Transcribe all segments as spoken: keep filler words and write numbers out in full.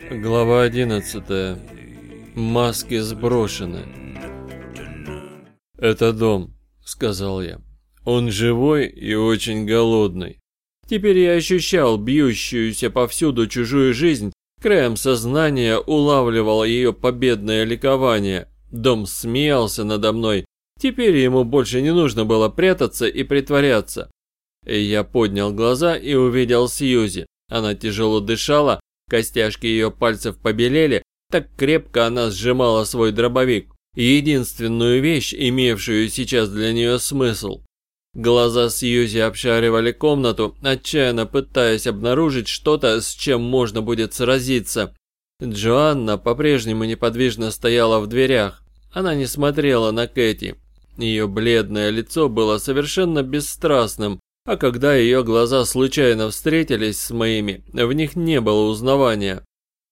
Глава одиннадцатая. Маски сброшены. «Это дом», — сказал я. «Он живой и очень голодный». Теперь я ощущал бьющуюся повсюду чужую жизнь, краем сознания улавливал ее победное ликование. Дом смеялся надо мной. Теперь ему больше не нужно было прятаться и притворяться. Я поднял глаза и увидел Сьюзи. Она тяжело дышала, костяшки ее пальцев побелели, так крепко она сжимала свой дробовик. Единственную вещь, имевшую сейчас для нее смысл. Глаза Сьюзи обшаривали комнату, отчаянно пытаясь обнаружить что-то, с чем можно будет сразиться. Джоанна по-прежнему неподвижно стояла в дверях. Она не смотрела на Кэти. Ее бледное лицо было совершенно бесстрастным, а когда ее глаза случайно встретились с моими, в них не было узнавания.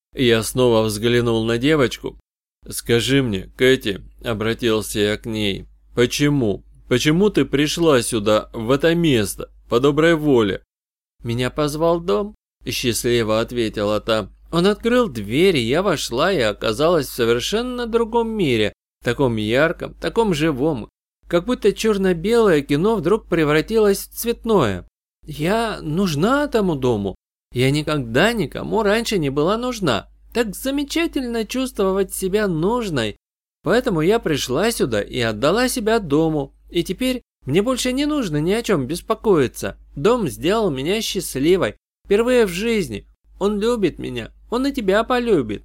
Я снова взглянул на девочку. «Скажи мне, Кэти», — обратился я к ней, — «почему? Почему ты пришла сюда, в это место, по доброй воле?» «Меня позвал дом», — счастливо ответила та. «Он открыл дверь, и я вошла и оказалась в совершенно другом мире, таком ярком, таком живом, как будто черно-белое кино вдруг превратилось в цветное. Я нужна этому дому. Я никогда никому раньше не была нужна. Так замечательно чувствовать себя нужной. Поэтому я пришла сюда и отдала себя дому. И теперь мне больше не нужно ни о чем беспокоиться. Дом сделал меня счастливой. Впервые в жизни. Он любит меня. Он и тебя полюбит».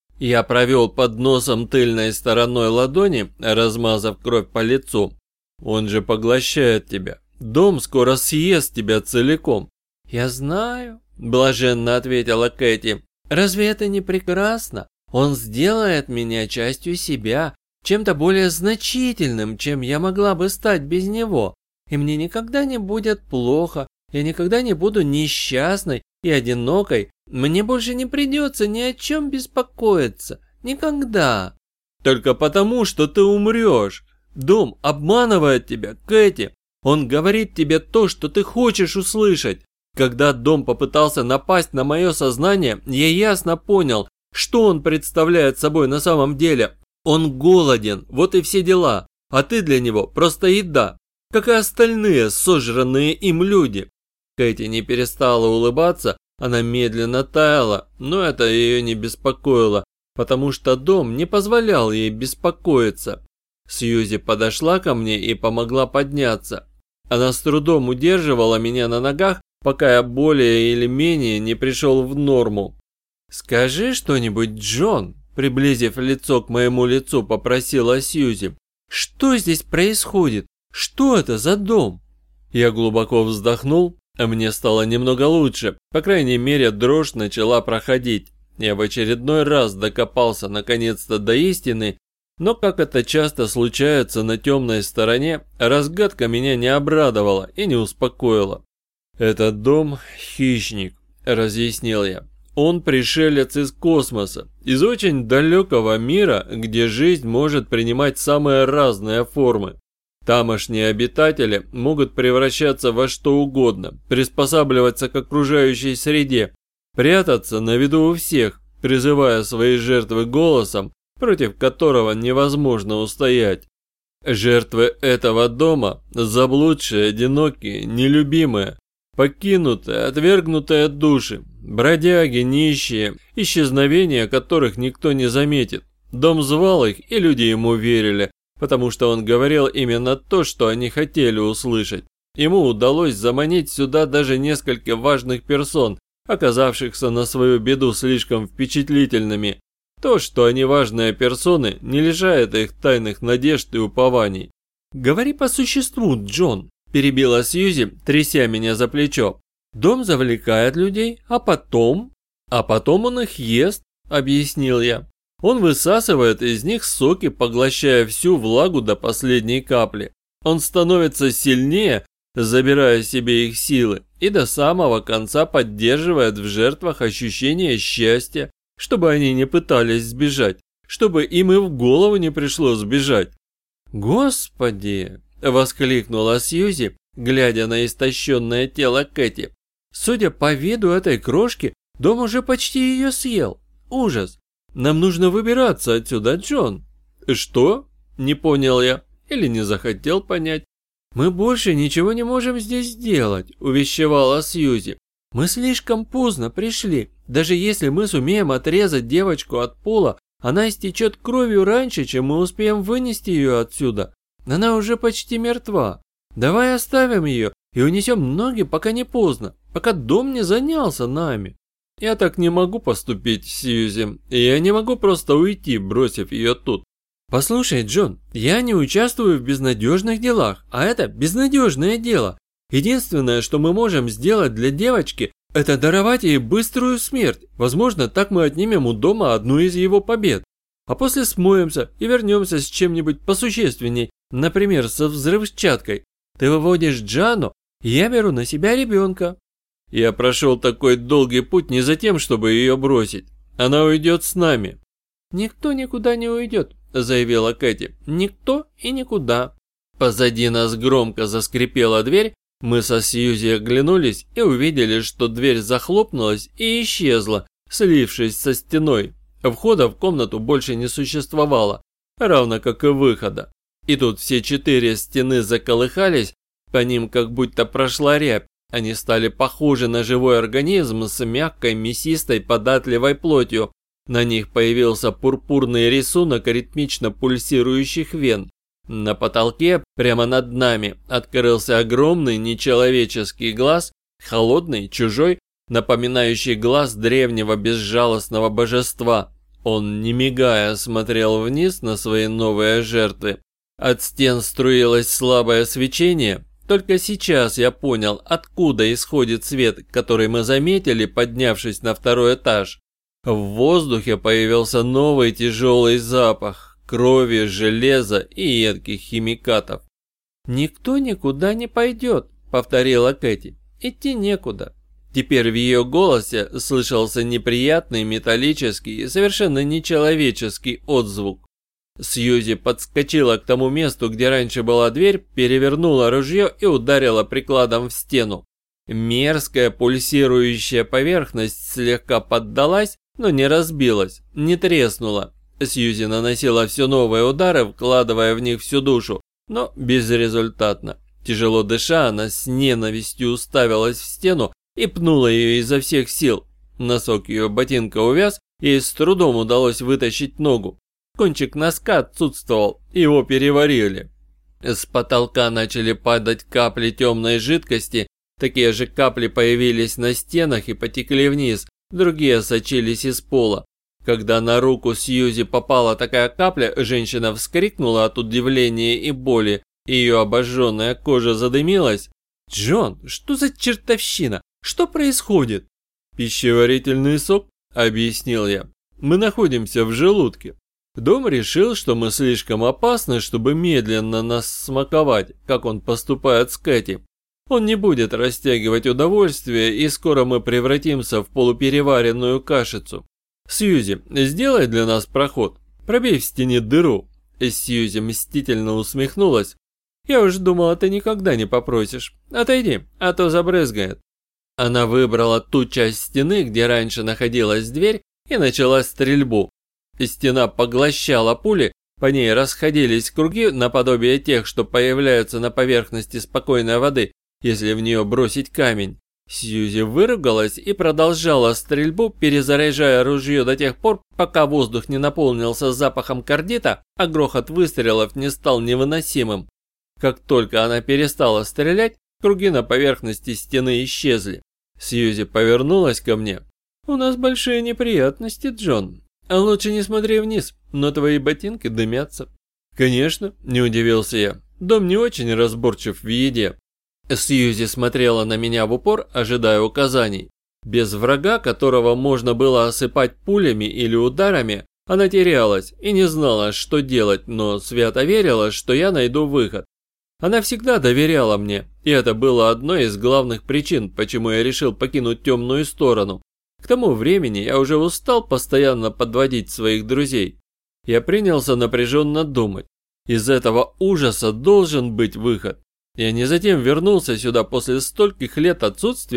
Я провел под носом тыльной стороной ладони, размазав кровь по лицу. «Он же поглощает тебя. Дом скоро съест тебя целиком». «Я знаю», – блаженно ответила Кэти. «Разве это не прекрасно? Он сделает меня частью себя, чем-то более значительным, чем я могла бы стать без него. И мне никогда не будет плохо, я никогда не буду несчастной и одинокой. Мне больше не придется ни о чем беспокоиться. Никогда». «Только потому, что ты умрешь. Дом обманывает тебя, Кэти. Он говорит тебе то, что ты хочешь услышать. Когда дом попытался напасть на мое сознание, я ясно понял, что он представляет собой на самом деле. Он голоден, вот и все дела. А ты для него просто еда, как и остальные сожранные им люди». Кэти не перестала улыбаться, она медленно таяла, но это ее не беспокоило, потому что дом не позволял ей беспокоиться. Сьюзи подошла ко мне и помогла подняться. Она с трудом удерживала меня на ногах, пока я более или менее не пришел в норму. «Скажи что-нибудь, Джон», — приблизив лицо к моему лицу, попросила Сьюзи. «Что здесь происходит? Что это за дом?» Я глубоко вздохнул, а мне стало немного лучше. По крайней мере, дрожь начала проходить. Я в очередной раз докопался наконец-то до истины, но, как это часто случается на темной стороне, разгадка меня не обрадовала и не успокоила. «Этот дом – хищник», – разъяснил я. «Он пришелец из космоса, из очень далекого мира, где жизнь может принимать самые разные формы. Тамошние обитатели могут превращаться во что угодно, приспосабливаться к окружающей среде, прятаться на виду у всех, призывая свои жертвы голосом, против которого невозможно устоять. Жертвы этого дома – заблудшие, одинокие, нелюбимые, покинутые, отвергнутые души, бродяги, нищие, исчезновения которых никто не заметит. Дом звал их, и люди ему верили, потому что он говорил именно то, что они хотели услышать. Ему удалось заманить сюда даже несколько важных персон, оказавшихся на свою беду слишком впечатлительными. То, что они важные персоны, не лишает их тайных надежд и упований. «Говори по существу, Джон», – перебила Сьюзи, тряся меня за плечо. «Дом завлекает людей, а потом...» «А потом он их ест», – объяснил я. «Он высасывает из них соки, поглощая всю влагу до последней капли. Он становится сильнее, забирая себе их силы, и до самого конца поддерживает в жертвах ощущение счастья, чтобы они не пытались сбежать, чтобы им и в голову не пришло сбежать». «Господи!» – воскликнула Сьюзи, глядя на истощенное тело Кэти. «Судя по виду этой крошки, дом уже почти ее съел. ужас. Нам нужно выбираться отсюда, Джон». «Что?» – не понял я. Или не захотел понять. «Мы больше ничего не можем здесь сделать», – увещевала Сьюзи. «Мы слишком поздно пришли. Даже если мы сумеем отрезать девочку от пола, она истечет кровью раньше, чем мы успеем вынести ее отсюда. Она уже почти мертва. Давай оставим ее и унесем ноги, пока не поздно, пока дом не занялся нами». «Я так не могу поступить, Сьюзи, и я не могу просто уйти, бросив ее тут». «Послушай, Джон, я не участвую в безнадежных делах, а это безнадежное дело. Единственное, что мы можем сделать для девочки, это даровать ей быструю смерть. Возможно, так мы отнимем у дома одну из его побед. А после смоемся и вернемся с чем-нибудь посущественней, например, со взрывчаткой. Ты выводишь Джану, и я беру на себя ребенка». Я прошел такой долгий путь не за тем, чтобы ее бросить. Она уйдет с нами. «Никто никуда не уйдет», – заявила Кэти. «Никто и никуда». Позади нас громко заскрипела дверь. Мы со Сьюзи оглянулись и увидели, что дверь захлопнулась и исчезла, слившись со стеной. Входа в комнату больше не существовало, равно как и выхода. И тут все четыре стены заколыхались, по ним как будто прошла рябь. Они стали похожи на живой организм с мягкой, мясистой, податливой плотью. На них появился пурпурный рисунок ритмично пульсирующих вен. На потолке, прямо над нами, открылся огромный нечеловеческий глаз, холодный, чужой, напоминающий глаз древнего безжалостного божества. Он, не мигая, смотрел вниз на свои новые жертвы. От стен струилось слабое свечение. Только сейчас я понял, откуда исходит свет, который мы заметили, поднявшись на второй этаж. В воздухе появился новый тяжелый запах крови, железа и едких химикатов. «Никто никуда не пойдет», — повторила Кэти. «Идти некуда». Теперь в ее голосе слышался неприятный металлический и совершенно нечеловеческий отзвук. Сьюзи подскочила к тому месту, где раньше была дверь, перевернула ружье и ударила прикладом в стену. Мерзкая пульсирующая поверхность слегка поддалась, но не разбилась, не треснула. Сьюзи наносила все новые удары, вкладывая в них всю душу, но безрезультатно. Тяжело дыша, она с ненавистью уставилась в стену и пнула ее изо всех сил. Носок ее ботинка увяз, и ей с трудом удалось вытащить ногу. Кончик носка отсутствовал, его переварили. С потолка начали падать капли темной жидкости, такие же капли появились на стенах и потекли вниз, другие сочились из пола. Когда на руку Сьюзи попала такая капля, женщина вскрикнула от удивления и боли, и ее обожженная кожа задымилась. «Джон, что за чертовщина? Что происходит?» «Пищеварительный сок», — объяснил я. «Мы находимся в желудке. Дом решил, что мы слишком опасны, чтобы медленно нас смаковать, как он поступает с Кэти. Он не будет растягивать удовольствие, и скоро мы превратимся в полупереваренную кашицу. Сьюзи, сделай для нас проход, пробей в стене дыру». Сьюзи мстительно усмехнулась. «Я уж думала, ты никогда не попросишь. Отойди, а то забрызгает». Она выбрала ту часть стены, где раньше находилась дверь, и начала стрельбу. Стена поглощала пули, по ней расходились круги наподобие тех, что появляются на поверхности спокойной воды, если в нее бросить камень. Сьюзи выругалась и продолжала стрельбу, перезаряжая ружье до тех пор, пока воздух не наполнился запахом кардита, а грохот выстрелов не стал невыносимым. Как только она перестала стрелять, круги на поверхности стены исчезли. Сьюзи повернулась ко мне. «У нас большие неприятности, Джон. А лучше не смотри вниз, но твои ботинки дымятся». «Конечно», – не удивился я. «Дом не очень разборчив в еде». Сьюзи смотрела на меня в упор, ожидая указаний. Без врага, которого можно было осыпать пулями или ударами, она терялась и не знала, что делать, но свято верила, что я найду выход. Она всегда доверяла мне, и это было одной из главных причин, почему я решил покинуть темную сторону. К тому времени я уже устал постоянно подводить своих друзей. Я принялся напряженно думать. Из этого ужаса должен быть выход. Я не затем вернулся сюда после стольких лет отсутствия,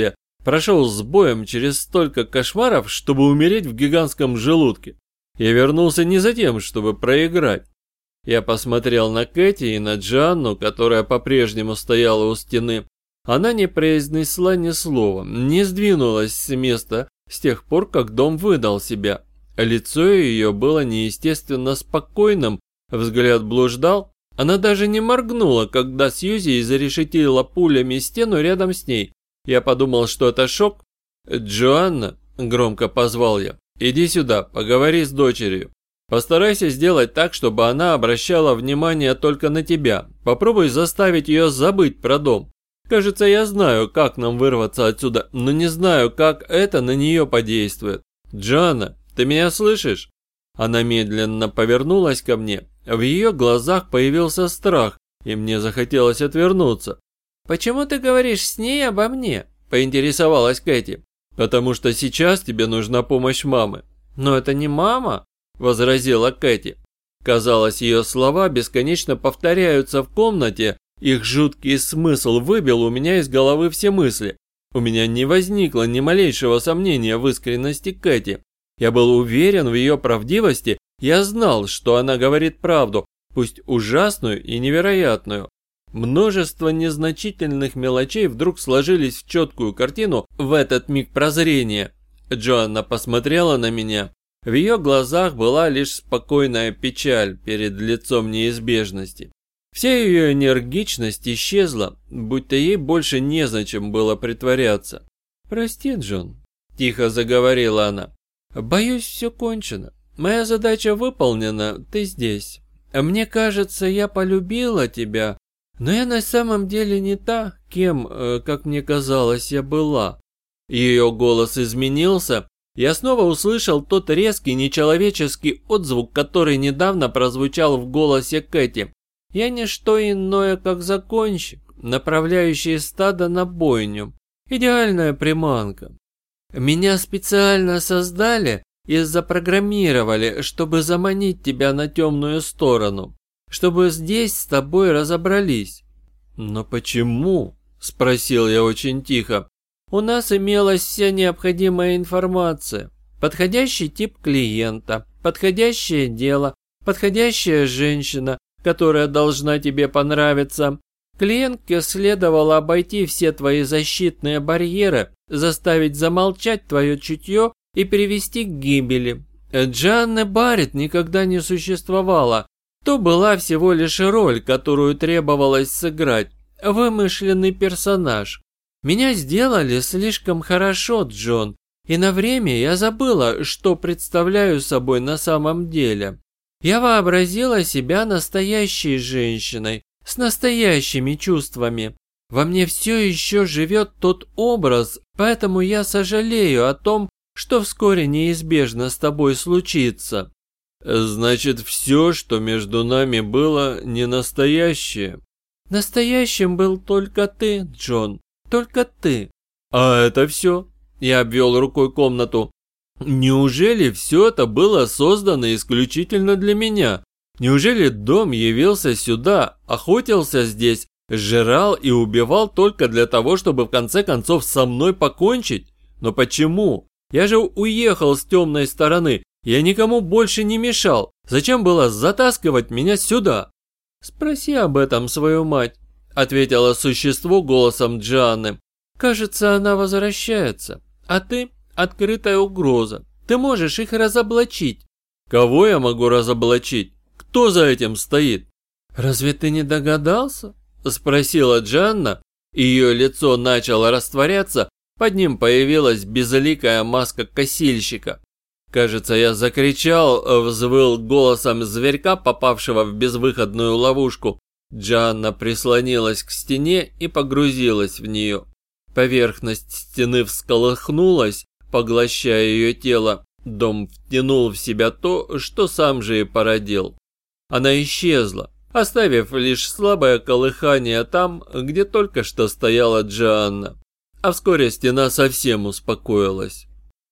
Прошел с боем через столько кошмаров, чтобы умереть в гигантском желудке. Я вернулся не за тем, чтобы проиграть. Я посмотрел на Кэти и на Джанну, которая по-прежнему стояла у стены. Она не произнесла ни слова, не сдвинулась с места с тех пор, как дом выдал себя. Лицо ее было неестественно спокойным, взгляд блуждал. Она даже не моргнула, когда Сьюзи зарешетила пулями стену рядом с ней. Я подумал, что это шок. «Джоанна», — громко позвал я, — «иди сюда, поговори с дочерью. Постарайся сделать так, чтобы она обращала внимание только на тебя. Попробуй заставить ее забыть про дом. Кажется, я знаю, как нам вырваться отсюда, но не знаю, как это на нее подействует. Джоанна, ты меня слышишь?» Она медленно повернулась ко мне. В ее глазах появился страх, и мне захотелось отвернуться. «Почему ты говоришь с ней обо мне?» – поинтересовалась Кэти. «Потому что сейчас тебе нужна помощь мамы». «Но это не мама», – возразила Кэти. Казалось, ее слова бесконечно повторяются в комнате, их жуткий смысл выбил у меня из головы все мысли. У меня не возникло ни малейшего сомнения в искренности Кэти. Я был уверен в ее правдивости, я знал, что она говорит правду, пусть ужасную и невероятную. Множество незначительных мелочей вдруг сложились в четкую картину в этот миг прозрения. Джоанна посмотрела на меня. В ее глазах была лишь спокойная печаль перед лицом неизбежности. Вся ее энергичность исчезла, будто ей больше незачем было притворяться. «Прости, Джон», – тихо заговорила она. «Боюсь, все кончено. Моя задача выполнена, ты здесь. Мне кажется, я полюбила тебя, но я на самом деле не та, кем, как мне казалось, я была». Ее голос изменился. Я снова услышал тот резкий нечеловеческий отзвук, который недавно прозвучал в голосе Кэти. «Я не что иное, как законщик, направляющий стадо на бойню. Идеальная приманка. Меня специально создали и запрограммировали, чтобы заманить тебя на темную сторону, чтобы здесь с тобой разобрались». «Но почему?» – спросил я очень тихо. «У нас имелась вся необходимая информация, подходящий тип клиента, подходящее дело, подходящая женщина, которая должна тебе понравиться. Клиентке следовало обойти все твои защитные барьеры, заставить замолчать твое чутье и привести к гибели. Джанны Барретт никогда не существовало. То была всего лишь роль, которую требовалось сыграть, вымышленный персонаж. Меня сделали слишком хорошо, Джон, и на время я забыла, что представляю собой на самом деле. Я вообразила себя настоящей женщиной, с настоящими чувствами. Во мне все еще живет тот образ, поэтому я сожалею о том, что вскоре неизбежно с тобой случится». «Значит, все, что между нами было, не настоящее?» «Настоящим был только ты, Джон, только ты». «А это все?» Я обвел рукой комнату. «Неужели все это было создано исключительно для меня? Неужели дом явился сюда, охотился здесь, сжирал и убивал только для того, чтобы в конце концов со мной покончить? Но почему? Я же уехал с темной стороны, я никому больше не мешал. Зачем было затаскивать меня сюда?» «Спроси об этом свою мать», — ответило существо голосом Джоанны. «Кажется, она возвращается, а ты — открытая угроза. Ты можешь их разоблачить». «Кого я могу разоблачить? Кто за этим стоит?» «Разве ты не догадался?» — спросила Джанна. Ее лицо начало растворяться, под ним появилась безликая маска косильщика. Кажется, я закричал, взвыл голосом зверька, попавшего в безвыходную ловушку. Джанна прислонилась к стене и погрузилась в нее. Поверхность стены всколыхнулась, поглощая ее тело. Дом втянул в себя то, что сам же и породил. Она исчезла, оставив лишь слабое колыхание там, где только что стояла Джоанна. А вскоре стена совсем успокоилась.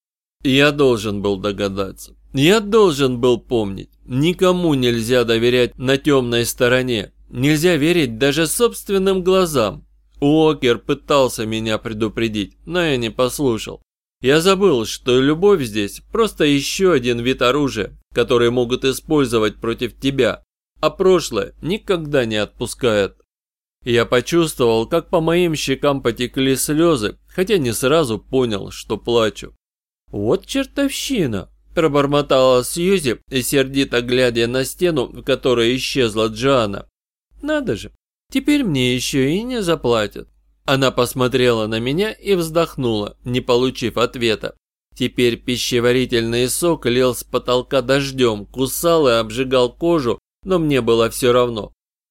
Я должен был догадаться. Я должен был помнить. Никому нельзя доверять на темной стороне. Нельзя верить даже собственным глазам. Уокер пытался меня предупредить, но я не послушал. Я забыл, что любовь здесь просто еще один вид оружия, который могут использовать против тебя, а прошлое никогда не отпускает. Я почувствовал, как по моим щекам потекли слезы, хотя не сразу понял, что плачу. «Вот чертовщина!» – пробормотала Сьюзи, сердито глядя на стену, в которой исчезла Джоанна. «Надо же, теперь мне еще и не заплатят». Она посмотрела на меня и вздохнула, не получив ответа. Теперь пищеварительный сок лил с потолка дождем, кусал и обжигал кожу, но мне было все равно.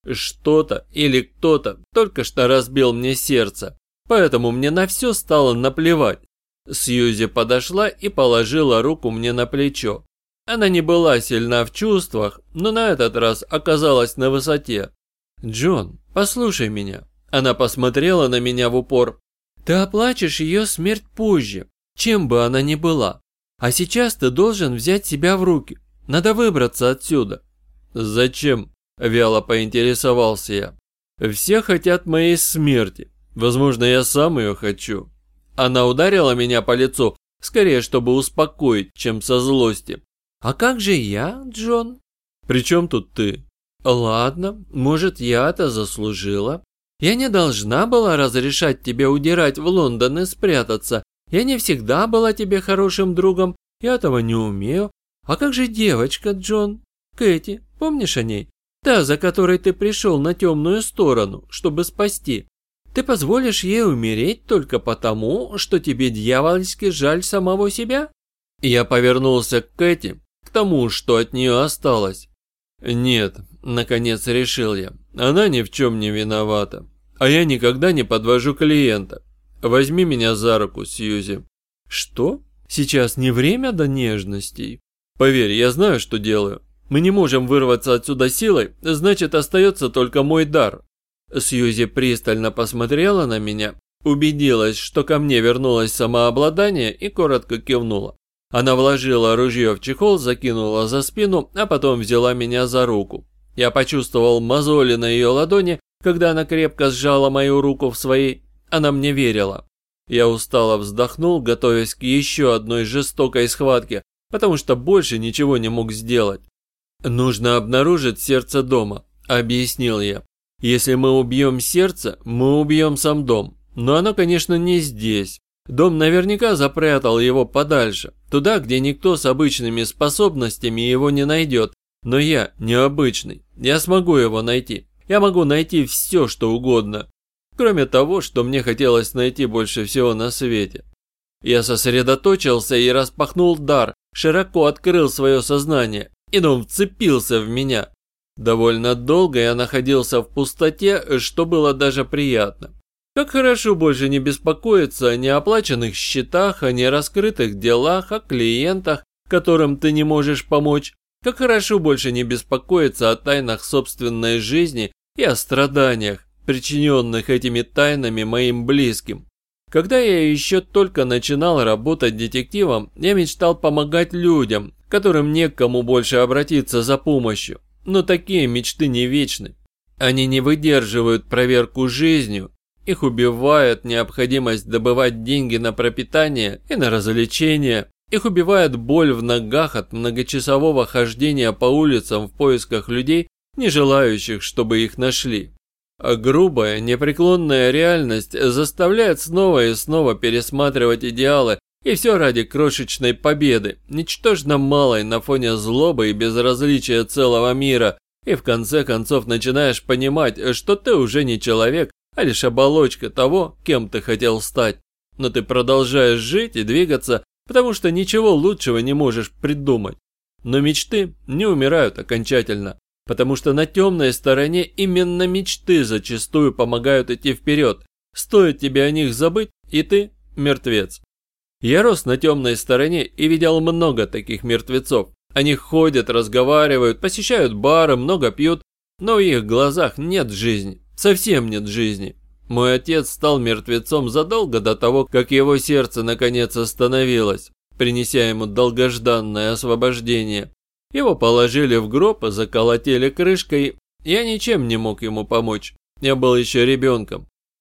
Что-то или кто-то только что разбил мне сердце, поэтому мне на все стало наплевать. Сьюзи подошла и положила руку мне на плечо. Она не была сильна в чувствах, но на этот раз оказалась на высоте. «Джон, послушай меня». Она посмотрела на меня в упор. «Ты оплачешь ее смерть позже, чем бы она ни была. А сейчас ты должен взять себя в руки. Надо выбраться отсюда». «Зачем?» – вяло поинтересовался я. «Все хотят моей смерти. Возможно, я сам ее хочу». Она ударила меня по лицу, скорее, чтобы успокоить, чем со злости. «А как же я, Джон?» «При чем тут ты?» «Ладно, может, я это заслужила. Я не должна была разрешать тебе удирать в Лондон и спрятаться. Я не всегда была тебе хорошим другом, я этого не умею. А как же девочка, Джон? Кэти, помнишь о ней? Та, за которой ты пришел на темную сторону, чтобы спасти. Ты позволишь ей умереть только потому, что тебе дьявольски жаль самого себя?» Я повернулся к Кэти, к тому, что от нее осталось. «Нет», – наконец решил я, – «она ни в чем не виновата. А я никогда не подвожу клиента. Возьми меня за руку, Сьюзи». «Что? Сейчас не время до нежностей?» «Поверь, я знаю, что делаю. Мы не можем вырваться отсюда силой, значит, остается только мой дар». Сьюзи пристально посмотрела на меня, убедилась, что ко мне вернулось самообладание и коротко кивнула. Она вложила ружье в чехол, закинула за спину, а потом взяла меня за руку. Я почувствовал мозоли на ее ладони, когда она крепко сжала мою руку в своей. Она мне верила. Я устало вздохнул, готовясь к еще одной жестокой схватке, потому что больше ничего не мог сделать. «Нужно обнаружить сердце дома», — объяснил я. «Если мы убьем сердце, мы убьем сам дом. Но оно, конечно, не здесь. Дом наверняка запрятал его подальше, туда, где никто с обычными способностями его не найдет. Но я необычный, я смогу его найти. Я могу найти все, что угодно. Кроме того, что мне хотелось найти больше всего на свете». Я сосредоточился и распахнул дар, широко открыл свое сознание, и дом вцепился в меня. Довольно долго я находился в пустоте, что было даже приятно. Как хорошо больше не беспокоиться о неоплаченных счетах, о нераскрытых делах, о клиентах, которым ты не можешь помочь. Как хорошо больше не беспокоиться о тайнах собственной жизни и о страданиях, причиненных этими тайнами моим близким. Когда я еще только начинал работать детективом, я мечтал помогать людям, которым не к кому больше обратиться за помощью. Но такие мечты не вечны. Они не выдерживают проверку жизнью. Их убивает необходимость добывать деньги на пропитание и на развлечения. Их убивает боль в ногах от многочасового хождения по улицам в поисках людей, не желающих, чтобы их нашли. А грубая, непреклонная реальность заставляет снова и снова пересматривать идеалы, и все ради крошечной победы, ничтожно малой на фоне злобы и безразличия целого мира, и в конце концов начинаешь понимать, что ты уже не человек, а лишь оболочка того, кем ты хотел стать. Но ты продолжаешь жить и двигаться, потому что ничего лучшего не можешь придумать. Но мечты не умирают окончательно, потому что на темной стороне именно мечты зачастую помогают идти вперед. Стоит тебе о них забыть, и ты мертвец. Я рос на темной стороне и видел много таких мертвецов. Они ходят, разговаривают, посещают бары, много пьют, но в их глазах нет жизни, совсем нет жизни. Мой отец стал мертвецом задолго до того, как его сердце наконец остановилось, принеся ему долгожданное освобождение. Его положили в гроб и заколотили крышкой. Я ничем не мог ему помочь. Я был еще ребенком.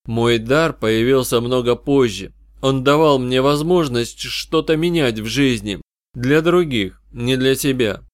Мой дар появился много позже. Он давал мне возможность что-то менять в жизни. Для других, не для себя.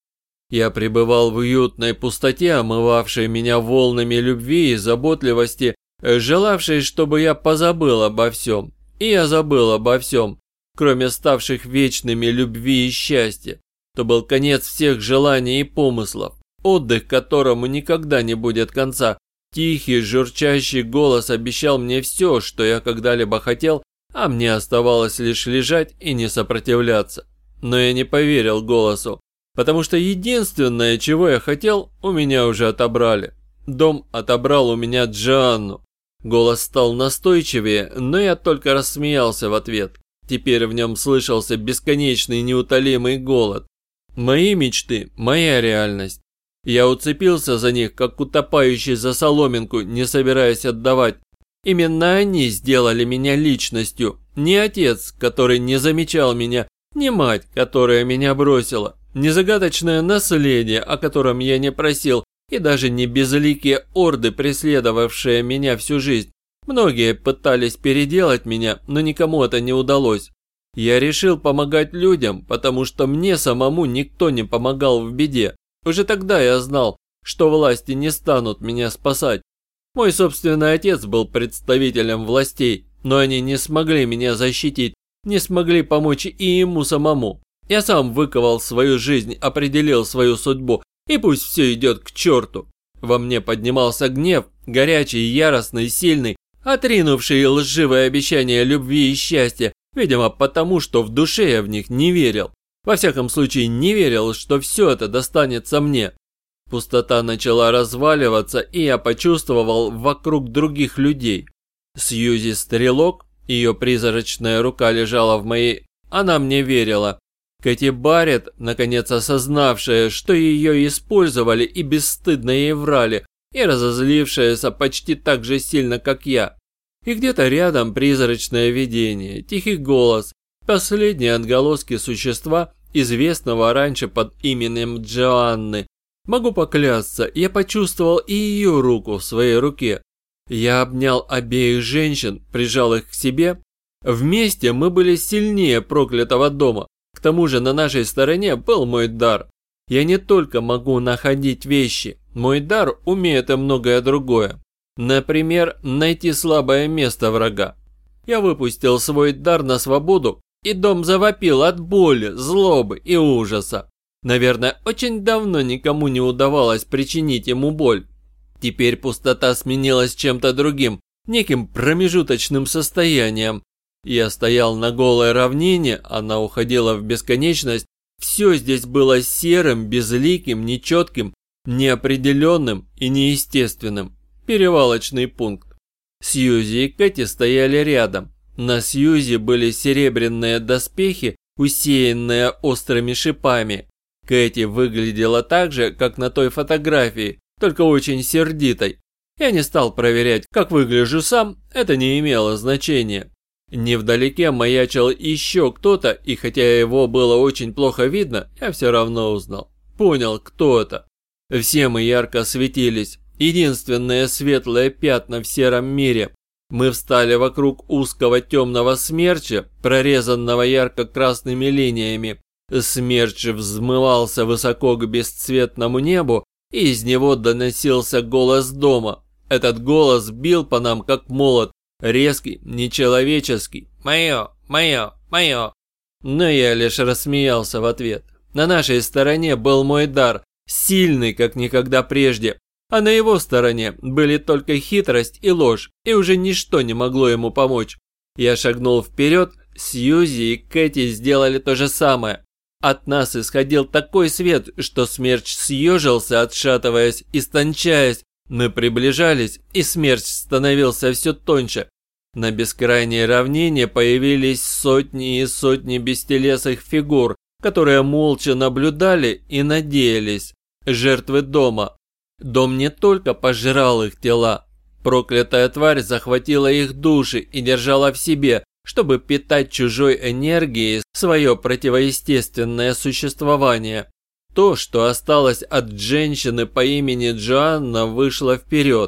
Я пребывал в уютной пустоте, омывавшей меня волнами любви и заботливости, желавшей, чтобы я позабыл обо всем. И я забыл обо всем, кроме ставших вечными любви и счастья. То был конец всех желаний и помыслов, отдых которому никогда не будет конца. Тихий, журчащий голос обещал мне все, что я когда-либо хотел, а мне оставалось лишь лежать и не сопротивляться. Но я не поверил голосу, потому что единственное, чего я хотел, у меня уже отобрали. Дом отобрал у меня Джоанну. Голос стал настойчивее, но я только рассмеялся в ответ. Теперь в нем слышался бесконечный неутолимый голод. Мои мечты, моя реальность. Я уцепился за них, как утопающий за соломинку, не собираясь отдавать. Именно они сделали меня личностью. Не отец, который не замечал меня, не мать, которая меня бросила, не загадочное наследие, о котором я не просил, и даже не безликие орды, преследовавшие меня всю жизнь. Многие пытались переделать меня, но никому это не удалось. Я решил помогать людям, потому что мне самому никто не помогал в беде. Уже тогда я знал, что власти не станут меня спасать. Мой собственный отец был представителем властей, но они не смогли меня защитить, не смогли помочь и ему самому. Я сам выковал свою жизнь, определил свою судьбу, и пусть все идет к черту. Во мне поднимался гнев, горячий, яростный, сильный, отринувший лживые обещания любви и счастья, видимо потому, что в душе я в них не верил. Во всяком случае не верил, что все это достанется мне. Пустота начала разваливаться, и я почувствовал вокруг других людей. Сьюзи Стрелок, ее призрачная рука лежала в моей... Она мне верила. Кэти Барретт, наконец осознавшая, что ее использовали и бесстыдно ей врали, и разозлившаяся почти так же сильно, как я. И где-то рядом призрачное видение, тихий голос, последние отголоски существа, известного раньше под именем Джоанны. Могу поклясться, я почувствовал и ее руку в своей руке. Я обнял обеих женщин, прижал их к себе. Вместе мы были сильнее проклятого дома. К тому же на нашей стороне был мой дар. Я не только могу находить вещи, мой дар умеет и многое другое. Например, найти слабое место врага. Я выпустил свой дар на свободу, и дом завопил от боли, злобы и ужаса. Наверное, очень давно никому не удавалось причинить ему боль. Теперь пустота сменилась чем-то другим, неким промежуточным состоянием. Я стоял на голой равнине, она уходила в бесконечность. Все здесь было серым, безликим, нечетким, неопределенным и неестественным. Перевалочный пункт. Сьюзи и Кэти стояли рядом. На Сьюзи были серебряные доспехи, усеянные острыми шипами. Кэти выглядела так же, как на той фотографии, только очень сердитой. Я не стал проверять, как выгляжу сам, это не имело значения. Невдалеке маячил еще кто-то, и хотя его было очень плохо видно, я все равно узнал. Понял, кто это. Все мы ярко светились, единственные светлые пятна в сером мире. Мы встали вокруг узкого темного смерча, прорезанного ярко-красными линиями. Смерч взмывался высоко к бесцветному небу, и из него доносился голос дома. Этот голос бил по нам как молот, резкий, нечеловеческий. «Мое, мое, мое!» Но я лишь рассмеялся в ответ. На нашей стороне был мой дар, сильный, как никогда прежде. А на его стороне были только хитрость и ложь, и уже ничто не могло ему помочь. Я шагнул вперед, Сьюзи и Кэти сделали то же самое. От нас исходил такой свет, что смерч съежился, отшатываясь, истончаясь. Мы приближались, и смерч становился все тоньше. На бескрайней равнине появились сотни и сотни бестелесых фигур, которые молча наблюдали и надеялись. Жертвы дома. Дом не только пожирал их тела. Проклятая тварь захватила их души и держала в себе, чтобы питать чужой энергией свое противоестественное существование. То, что осталось от женщины по имени Джоанна, вышло вперед.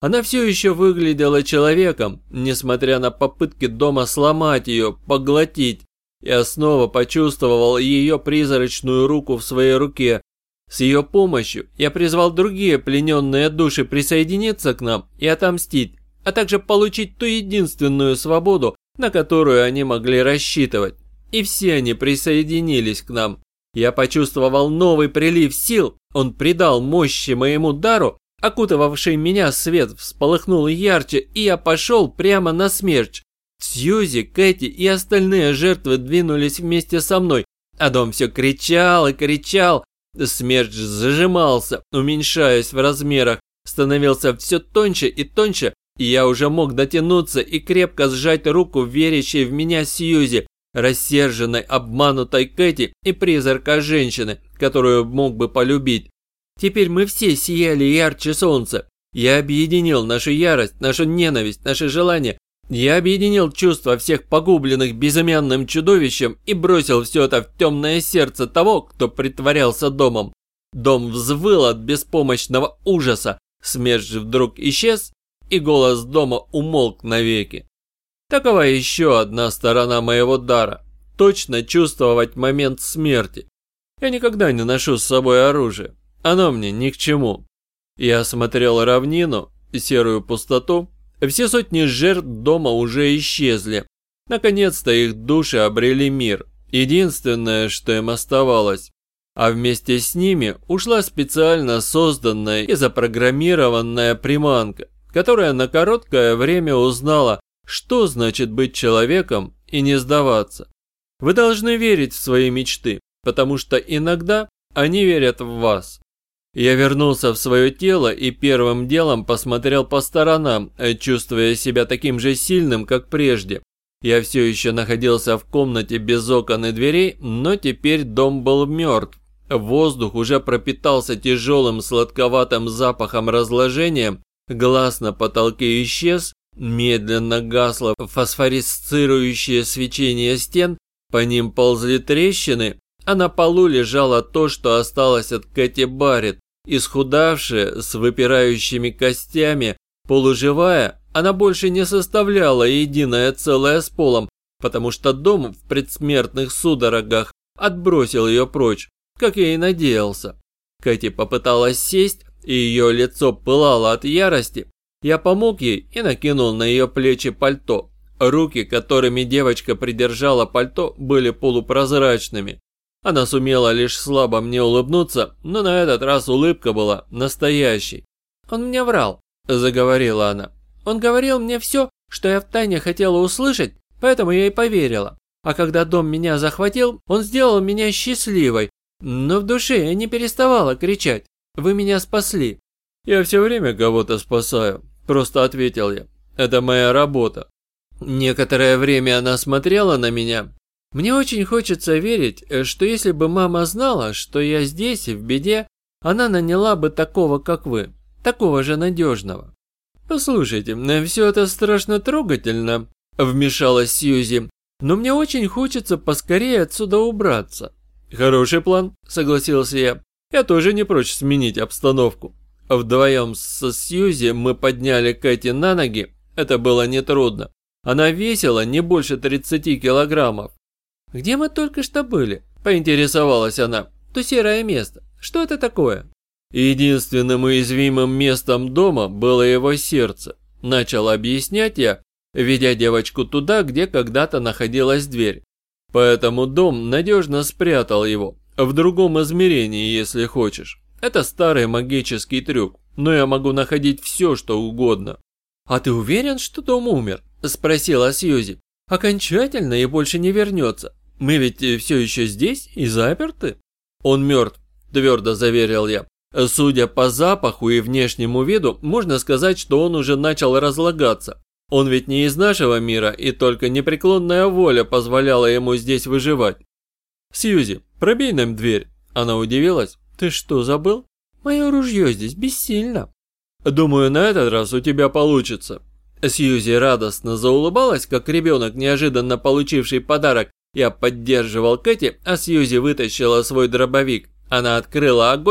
Она все еще выглядела человеком, несмотря на попытки дома сломать ее, поглотить. Я снова почувствовал ее призрачную руку в своей руке. С ее помощью я призвал другие плененные души присоединиться к нам и отомстить, а также получить ту единственную свободу, на которую они могли рассчитывать. И все они присоединились к нам. Я почувствовал новый прилив сил, он придал мощи моему дару, окутывавший меня свет всполыхнул ярче, и я пошел прямо на смерч. Сьюзи, Кэти и остальные жертвы двинулись вместе со мной, а дом все кричал и кричал. Смерч зажимался, уменьшаясь в размерах, становился все тоньше и тоньше, и я уже мог дотянуться и крепко сжать руку верящей в меня Сьюзи, рассерженной, обманутой Кэти и призрака женщины, которую мог бы полюбить. Теперь мы все сияли ярче солнца. Я объединил нашу ярость, нашу ненависть, наши желания. Я объединил чувства всех погубленных безымянным чудовищем и бросил все это в темное сердце того, кто притворялся домом. Дом взвыл от беспомощного ужаса. Смерч вдруг исчез, и голос дома умолк навеки. Такова еще одна сторона моего дара. Точно чувствовать момент смерти. Я никогда не ношу с собой оружие. Оно мне ни к чему. Я осмотрел равнину, серую пустоту. Все сотни жертв дома уже исчезли. Наконец-то их души обрели мир. Единственное, что им оставалось. А вместе с ними ушла специально созданная и запрограммированная приманка, которая на короткое время узнала, что значит быть человеком и не сдаваться. Вы должны верить в свои мечты, потому что иногда они верят в вас. Я вернулся в свое тело и первым делом посмотрел по сторонам, чувствуя себя таким же сильным, как прежде. Я все еще находился в комнате без окон и дверей, но теперь дом был мертв. Воздух уже пропитался тяжелым сладковатым запахом разложения, глаз на потолке исчез, медленно гасло фосфорисцирующее свечение стен, по ним ползли трещины, а на полу лежало то, что осталось от Кэти Барретт. Исхудавшая, с выпирающими костями, полуживая, она больше не составляла единое целое с полом, потому что дом в предсмертных судорогах отбросил ее прочь, как я и надеялся. Кэти попыталась сесть, и ее лицо пылало от ярости. Я помог ей и накинул на ее плечи пальто. Руки, которыми девочка придержала пальто, были полупрозрачными. Она сумела лишь слабо мне улыбнуться, но на этот раз улыбка была настоящей. «Он мне врал», – заговорила она. «Он говорил мне все, что я втайне хотела услышать, поэтому я и поверила. А когда дом меня захватил, он сделал меня счастливой. Но в душе я не переставала кричать. Вы меня спасли». «Я все время кого-то спасаю», – просто ответил я. «Это моя работа». Некоторое время она смотрела на меня. Мне очень хочется верить, что если бы мама знала, что я здесь и в беде, она наняла бы такого, как вы, такого же надежного. «Послушайте, все это страшно трогательно», – вмешалась Сьюзи, «но мне очень хочется поскорее отсюда убраться». «Хороший план», – согласился я. «Я тоже не прочь сменить обстановку». Вдвоем со Сьюзи мы подняли Кэти на ноги, это было нетрудно. Она весила не больше тридцати килограммов. «Где мы только что были?» – поинтересовалась она. «То серое место. Что это такое?» Единственным уязвимым местом дома было его сердце. Начал объяснять я, ведя девочку туда, где когда-то находилась дверь. Поэтому дом надежно спрятал его. В другом измерении, если хочешь. Это старый магический трюк, но я могу находить все, что угодно. «А ты уверен, что дом умер?» – спросила Сьюзи. «Окончательно и больше не вернется. Мы ведь все еще здесь и заперты». «Он мертв», – твердо заверил я. «Судя по запаху и внешнему виду, можно сказать, что он уже начал разлагаться. Он ведь не из нашего мира, и только непреклонная воля позволяла ему здесь выживать». «Сьюзи, пробей нам дверь». Она удивилась. «Ты что, забыл? Мое ружье здесь бессильно». «Думаю, на этот раз у тебя получится». Сьюзи радостно заулыбалась, как ребенок, неожиданно получивший подарок. Я поддерживал Кэти, а Сьюзи вытащила свой дробовик. Она открыла огонь,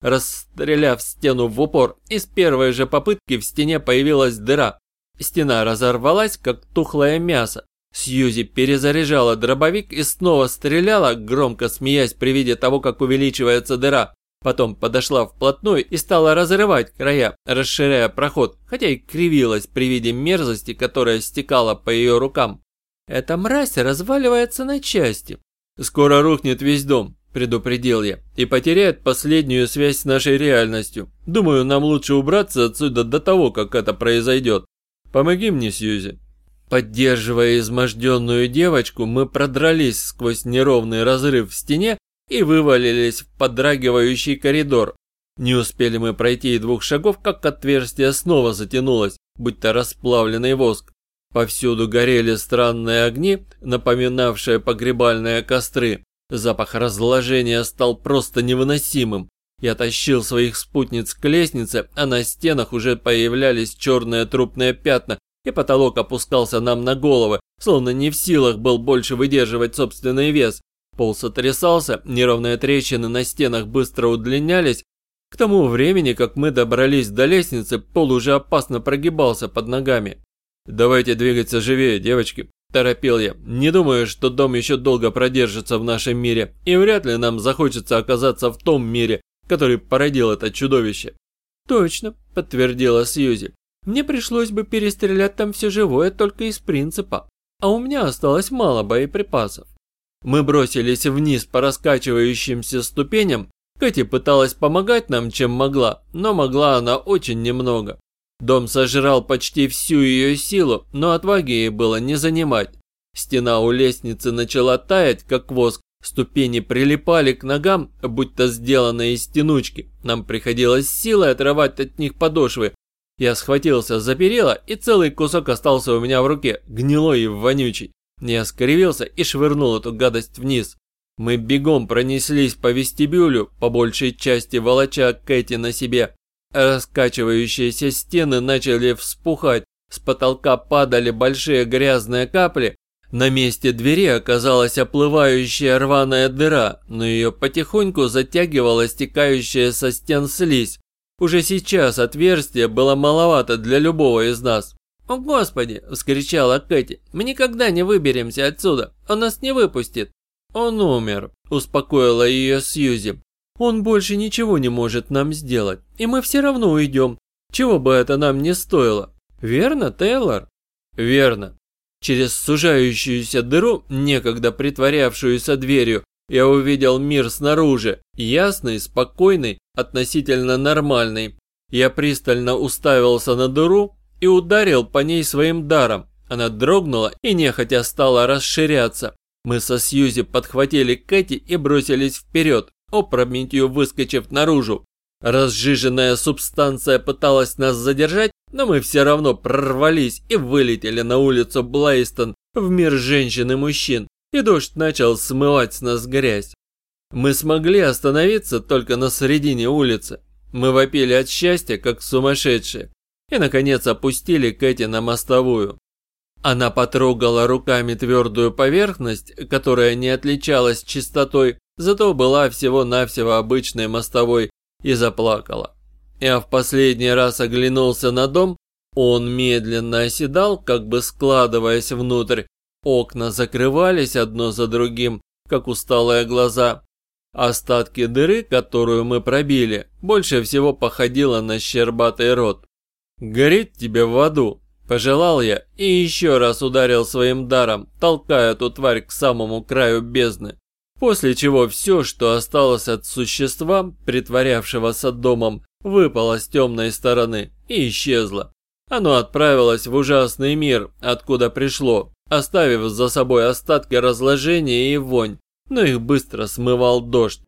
расстреляв стену в упор, и с первой же попытки в стене появилась дыра. Стена разорвалась, как тухлое мясо. Сьюзи перезаряжала дробовик и снова стреляла, громко смеясь при виде того, как увеличивается дыра. Потом подошла вплотную и стала разрывать края, расширяя проход, хотя и кривилась при виде мерзости, которая стекала по ее рукам. Эта мразь разваливается на части. «Скоро рухнет весь дом», – предупредил я, – «и потеряет последнюю связь с нашей реальностью. Думаю, нам лучше убраться отсюда до того, как это произойдет. Помоги мне, Сьюзи». Поддерживая изможденную девочку, мы продрались сквозь неровный разрыв в стене и вывалились в подрагивающий коридор. Не успели мы пройти и двух шагов, как отверстие снова затянулось, будто расплавленный воск. Повсюду горели странные огни, напоминавшие погребальные костры. Запах разложения стал просто невыносимым. Я тащил своих спутниц к лестнице, а на стенах уже появлялись черные трупные пятна, и потолок опускался нам на головы, словно не в силах был больше выдерживать собственный вес. Пол сотрясался, неровные трещины на стенах быстро удлинялись. К тому времени, как мы добрались до лестницы, пол уже опасно прогибался под ногами. «Давайте двигаться живее, девочки», – торопил я. «Не думаю, что дом еще долго продержится в нашем мире, и вряд ли нам захочется оказаться в том мире, который породил это чудовище». «Точно», – подтвердила Сьюзи. «Мне пришлось бы перестрелять там все живое только из принципа, а у меня осталось мало боеприпасов». Мы бросились вниз по раскачивающимся ступеням. Кэти пыталась помогать нам, чем могла, но могла она очень немного. Дом сожрал почти всю ее силу, но отваги ей было не занимать. Стена у лестницы начала таять, как воск, ступени прилипали к ногам, будто сделанные из тянучки. Нам приходилось силой отрывать от них подошвы. Я схватился за перила, и целый кусок остался у меня в руке, гнилой и вонючий. Я скривился и швырнул эту гадость вниз. Мы бегом пронеслись по вестибюлю, по большей части волоча Кэти на себе. Раскачивающиеся стены начали вспухать, с потолка падали большие грязные капли. На месте двери оказалась оплывающая рваная дыра, но ее потихоньку затягивала стекающая со стен слизь. Уже сейчас отверстие было маловато для любого из нас. «О, Господи!» – вскричала Кэти. «Мы никогда не выберемся отсюда! Он нас не выпустит!» «Он умер!» – успокоила ее Сьюзи. «Он больше ничего не может нам сделать, и мы все равно уйдем, чего бы это нам не стоило. Верно, Тейлор?» «Верно!» Через сужающуюся дыру, некогда притворявшуюся дверью, я увидел мир снаружи, ясный, спокойный, относительно нормальный. Я пристально уставился на дыру и ударил по ней своим даром. Она дрогнула и нехотя стала расширяться. Мы со Сьюзи подхватили Кэти и бросились вперед, опрометью выскочив наружу. Разжиженная субстанция пыталась нас задержать, но мы все равно прорвались и вылетели на улицу Блейстон в мир женщин и мужчин, и дождь начал смывать с нас грязь. Мы смогли остановиться только на середине улицы. Мы вопили от счастья, как сумасшедшие, и, наконец, опустили Кэти на мостовую. Она потрогала руками твердую поверхность, которая не отличалась чистотой, зато была всего-навсего обычной мостовой, и заплакала. Я в последний раз оглянулся на дом, он медленно оседал, как бы складываясь внутрь. Окна закрывались одно за другим, как усталые глаза. Остатки дыры, которую мы пробили, больше всего походило на щербатый рот. «Гореть тебе в аду!» – пожелал я и еще раз ударил своим даром, толкая эту тварь к самому краю бездны. После чего все, что осталось от существа, притворявшегося домом, выпало с темной стороны и исчезло. Оно отправилось в ужасный мир, откуда пришло, оставив за собой остатки разложения и вонь, но их быстро смывал дождь.